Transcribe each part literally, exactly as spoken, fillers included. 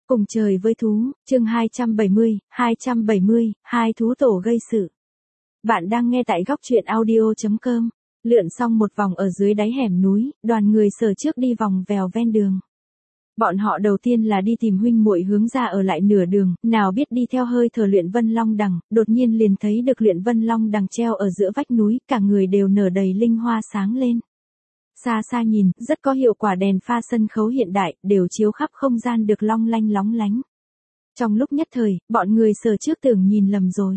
Cùng trời với thú, chương hai trăm bảy mươi, hai trăm bảy mươi, hai thú tổ gây sự. Bạn đang nghe tại góc truyện audio chấm com. Lượn xong một vòng ở dưới đáy hẻm núi, đoàn người Sở Trước đi vòng vèo ven đường. Bọn họ đầu tiên là đi tìm huynh muội Hướng Gia ở lại nửa đường, nào biết đi theo hơi thở Luyện Vân Long Đằng, đột nhiên liền thấy được Luyện Vân Long Đằng treo ở giữa vách núi, cả người đều nở đầy linh hoa sáng lên. Xa xa nhìn, rất có hiệu quả đèn pha sân khấu hiện đại, đều chiếu khắp không gian được long lanh lóng lánh. Trong lúc nhất thời, bọn người Sở Trước tưởng nhìn lầm rồi.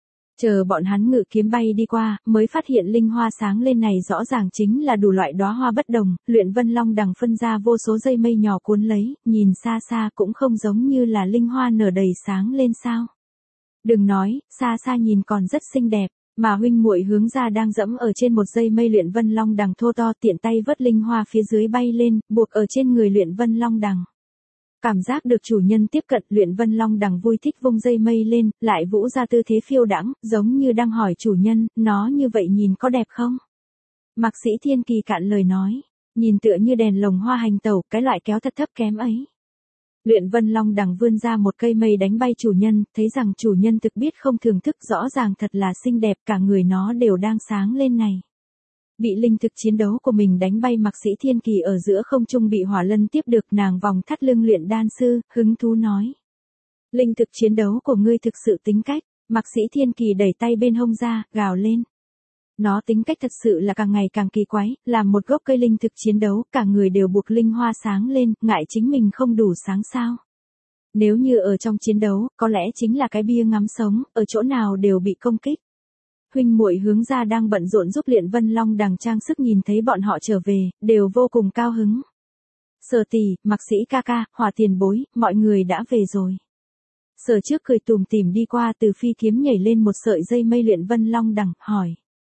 Chờ bọn hắn ngự kiếm bay đi qua, mới phát hiện linh hoa sáng lên này rõ ràng chính là đủ loại đóa hoa bất đồng, Luyện Vân Long Đằng phân ra vô số dây mây nhỏ cuốn lấy, nhìn xa xa cũng không giống như là linh hoa nở đầy sáng lên sao. Đừng nói, xa xa nhìn còn rất xinh đẹp. Mà huynh muội Hướng Gia đang dẫm ở trên một dây mây Luyện Vân Long Đằng thô to, tiện tay vớt linh hoa phía dưới bay lên, buộc ở trên người Luyện Vân Long Đằng. Cảm giác được chủ nhân tiếp cận, Luyện Vân Long Đằng vui thích vung dây mây lên, lại vũ ra tư thế phiêu đãng, giống như đang hỏi chủ nhân, nó như vậy nhìn có đẹp không? Mạc Sĩ Thiên Kỳ cạn lời nói, nhìn tựa như đèn lồng hoa hành tẩu, cái loại kéo thật thấp kém ấy. Luyện Vân Long Đằng vươn ra một cây mây đánh bay chủ nhân, thấy rằng chủ nhân thực biết không thưởng thức, rõ ràng thật là xinh đẹp, cả người nó đều đang sáng lên này. Bị linh thực chiến đấu của mình đánh bay, Mạc Sĩ Thiên Kỳ ở giữa không trung bị Hỏa Lân tiếp được, nàng vòng thắt lưng Luyện Đan Sư, hứng thú nói. Linh thực chiến đấu của ngươi thực sự tính cách, Mạc Sĩ Thiên Kỳ đẩy tay bên hông ra, gào lên. Nó tính cách thật sự là càng ngày càng kỳ quái, làm một gốc cây linh thực chiến đấu, cả người đều buộc linh hoa sáng lên, ngại chính mình không đủ sáng sao. Nếu như ở trong chiến đấu, có lẽ chính là cái bia ngắm sống, ở chỗ nào đều bị công kích. Huynh muội Hướng Gia đang bận rộn giúp Luyện Vân Long Đằng trang sức, nhìn thấy bọn họ trở về, đều vô cùng cao hứng. Sở tỷ, Mạc Sĩ ca ca, Hỏa tiền bối, mọi người đã về rồi. Sở Trước cười tùm tìm đi qua, từ phi kiếm nhảy lên một sợi dây mây Luyện Vân Long Đằng, hỏi.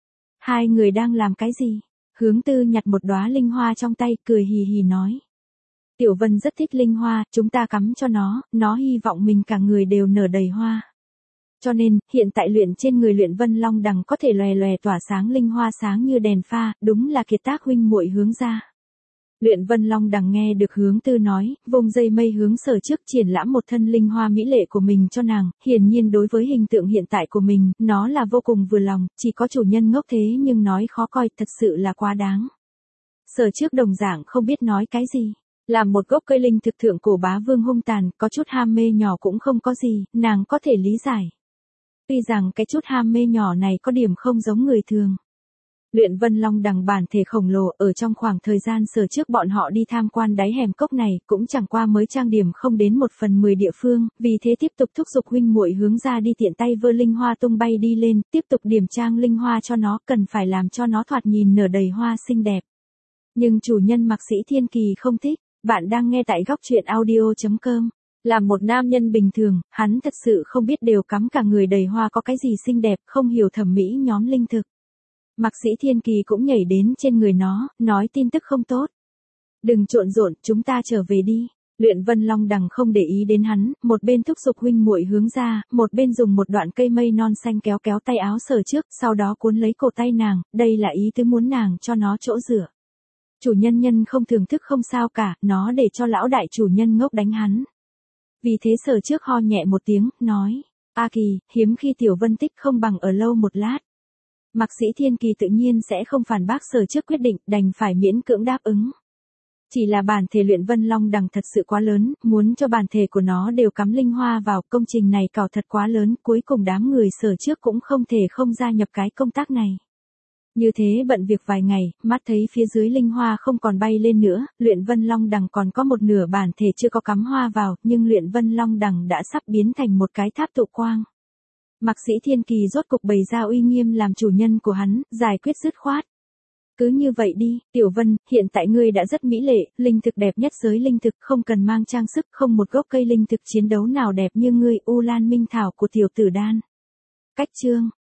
Hai người đang làm cái gì? Hướng Tư nhặt một đóa linh hoa trong tay, cười hì hì nói. Tiểu Vân rất thích linh hoa, chúng ta cắm cho nó, nó hy vọng mình cả người đều nở đầy hoa. Cho nên, hiện tại luyện trên người Luyện Vân Long Đằng có thể lòe lòe tỏa sáng linh hoa sáng như đèn pha, đúng là kiệt tác huynh muội Hướng Gia. Luyện Vân Long Đằng nghe được Hướng Tư nói, vùng dây mây hướng Sở Trước triển lãm một thân linh hoa mỹ lệ của mình cho nàng, hiển nhiên đối với hình tượng hiện tại của mình, nó là vô cùng vừa lòng, chỉ có chủ nhân ngốc thế nhưng nói khó coi, thật sự là quá đáng. Sở Trước đồng dạng không biết nói cái gì. Làm một gốc cây linh thực thượng cổ bá vương hung tàn, có chút ham mê nhỏ cũng không có gì, nàng có thể lý giải. Tuy rằng cái chút ham mê nhỏ này có điểm không giống người thường. Luyện Vân Long Đằng bản thể khổng lồ, ở trong khoảng thời gian Sở Trước bọn họ đi tham quan đáy hẻm cốc này, cũng chẳng qua mới trang điểm không đến một phần mười địa phương, vì thế tiếp tục thúc giục huynh muội Hướng Gia đi tiện tay vơ linh hoa tung bay đi lên, tiếp tục điểm trang linh hoa cho nó, cần phải làm cho nó thoạt nhìn nở đầy hoa xinh đẹp. Nhưng chủ nhân Mạc Sĩ Thiên Kỳ không thích. Bạn đang nghe tại góc truyện audio chấm com. Làm một nam nhân bình thường, hắn thật sự không biết đều cắm cả người đầy hoa có cái gì xinh đẹp, không hiểu thẩm mỹ nhóm linh thực. Mạc Sĩ Thiên Kỳ cũng nhảy đến trên người nó, nói tin tức không tốt. Đừng trộn rộn, chúng ta trở về đi. Luyện Vân Long Đằng không để ý đến hắn, một bên thúc giục huynh muội Hướng Gia, một bên dùng một đoạn cây mây non xanh kéo kéo tay áo Sở Trước, sau đó cuốn lấy cổ tay nàng, đây là ý tứ muốn nàng cho nó chỗ dựa. Chủ nhân nhân không thưởng thức không sao cả, nó để cho lão đại chủ nhân ngốc đánh hắn. Vì thế Sở Trước ho nhẹ một tiếng, nói, A Kỳ, hiếm khi Tiểu Vân tích không bằng ở lâu một lát. Mạc Sĩ Thiên Kỳ tự nhiên sẽ không phản bác Sở Trước quyết định, đành phải miễn cưỡng đáp ứng. Chỉ là bản thể Luyện Vân Long Đằng thật sự quá lớn, muốn cho bản thể của nó đều cắm linh hoa vào, công trình này cào thật quá lớn, cuối cùng đám người Sở Trước cũng không thể không gia nhập cái công tác này. Như thế bận việc vài ngày, mắt thấy phía dưới linh hoa không còn bay lên nữa, Luyện Vân Long Đằng còn có một nửa bản thể chưa có cắm hoa vào, nhưng Luyện Vân Long Đằng đã sắp biến thành một cái tháp tụ quang. Mạc Sĩ Thiên Kỳ rốt cục bày ra uy nghiêm làm chủ nhân của hắn, giải quyết dứt khoát. Cứ như vậy đi, Tiểu Vân, hiện tại ngươi đã rất mỹ lệ, linh thực đẹp nhất giới linh thực, không cần mang trang sức, không một gốc cây linh thực chiến đấu nào đẹp như ngươi, U Lan Minh Thảo của Tiểu Tử Đan. Cách chương